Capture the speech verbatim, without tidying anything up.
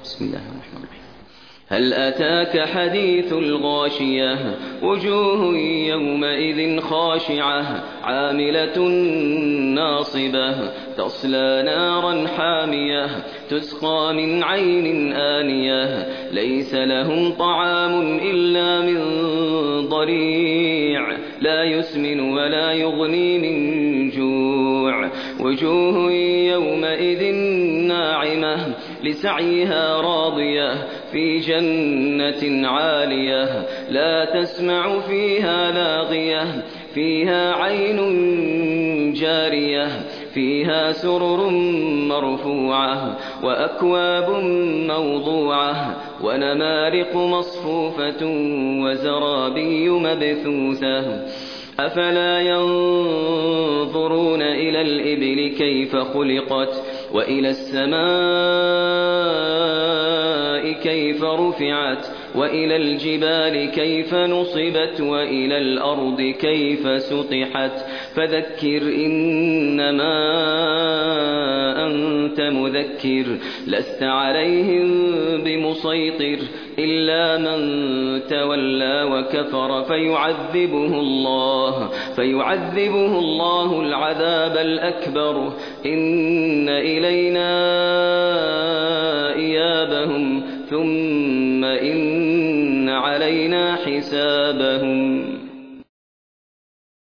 بسم الله الرحمن الرحيم. هل أتاك حديث الغاشية وجوه يومئذ خاشعة عاملة ناصبة تصلى نارا حامية تسقى من عين آنية ليس لهم طعام إلا من ضريع لا يسمن ولا يغني من جوع وجوه يومئذ ناعمة لسعيها راضية في جنة عالية لا تسمع فيها لاغية فيها عين جارية فيها سرر مرفوعة وأكواب موضوعة ونمارق مصفوفة وزرابي مبثوثة أفلا ينظرون إلى الإبل كيف خلقت وإلى السماء كيف رفعت وإلى الجبال كيف نصبت وإلى الأرض كيف سطحت فذكر إنما أنت مذكر لست عليهم بمسيطر إلا من تولى وكفر فيعذبه الله فيعذبه الله العذاب الأكبر إن إلينا إيابهم ثم إن علينا حسابهم.